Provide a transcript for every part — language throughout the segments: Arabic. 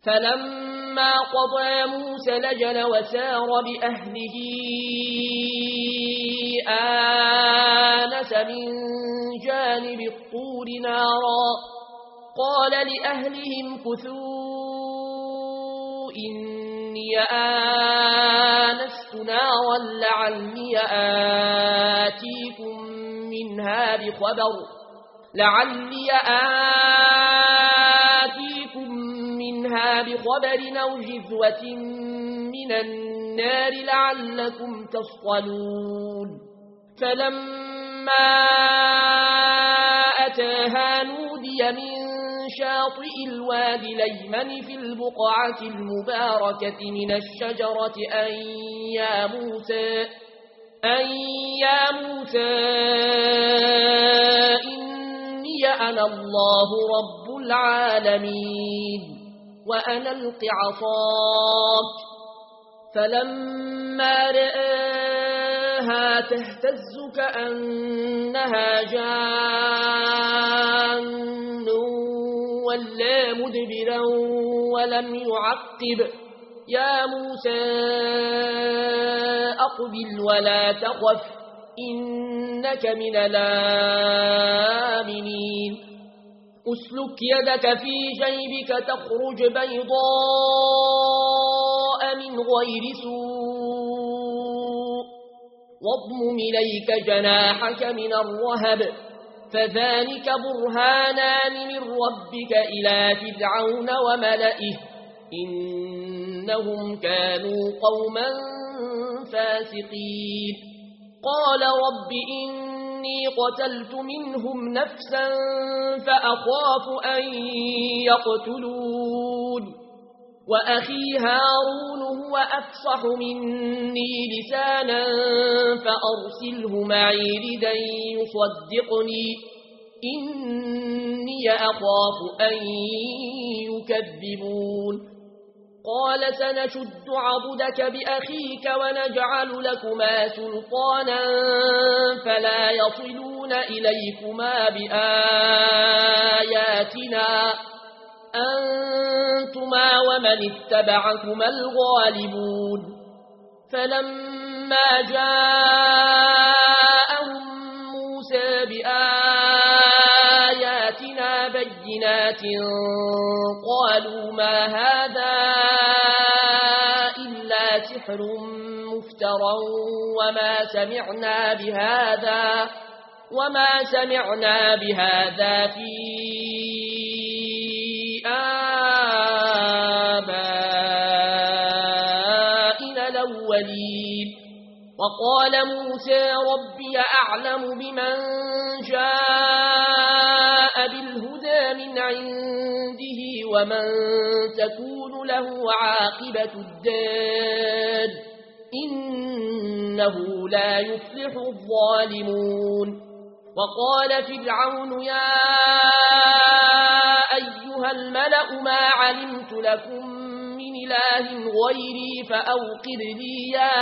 فلما قضى موسى الأجل وسار بأهله آنس من جانب الطور نارا قال لأهلهم كثوا إني آنست نارا لعلي آتيكم منها بخبر أو جذوة من النار لعلكم تصطلون فلما أتاها نودي من شاطئ الوادي الأيمن في البقعة المباركة من الشجرة أن يا موسى إني أنا الله رب العالمين وأنا ألق عصاك فلما رآها تهتز كأنها جان ولا مدبرا ولم يعقب يا موسى أقبل ولا تخف إنك من الآمنين أسلك يدك في جيبك تخرج بيضاء من غير سوء واضمم إليك جناحك من الرهب فذلك برهانان من ربك إلى فرعون وملئه إنهم كانوا قوما فاسقين قال رب إني قتلت منهم نفسا فأخاف أن يقتلون وأخي هارون هو أفصح مني لسانا فأرسله معي ردا يصدقني إني أخاف أن يكذبون قال سنشد عضدك بأخيك ونجعل لكما سلطانا فلا يصلون إليكما بآياتنا أنتما ومن اتبعكما الغالبون فلما جاءهم موسى بآياتنا بينات قالوا ما هذا إلا سحر مفترى وما سمعنا بهذا في آبائنا الأولين وقال موسى ربي أعلم بمن جاء بالهدى من عنده ومن تكون له عاقبة الدار إنه لا يفلح الظالمون وقال فرعون يا أيها الملأ ما علمت لكم من إله غيري فأوقد لي يا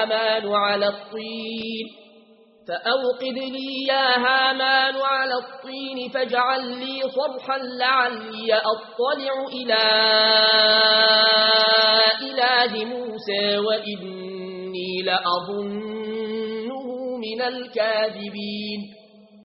هامان على الطين فاجعل لي صرحا لعلي أطلع إلى إله موسى وإني لأظنه من الكاذبين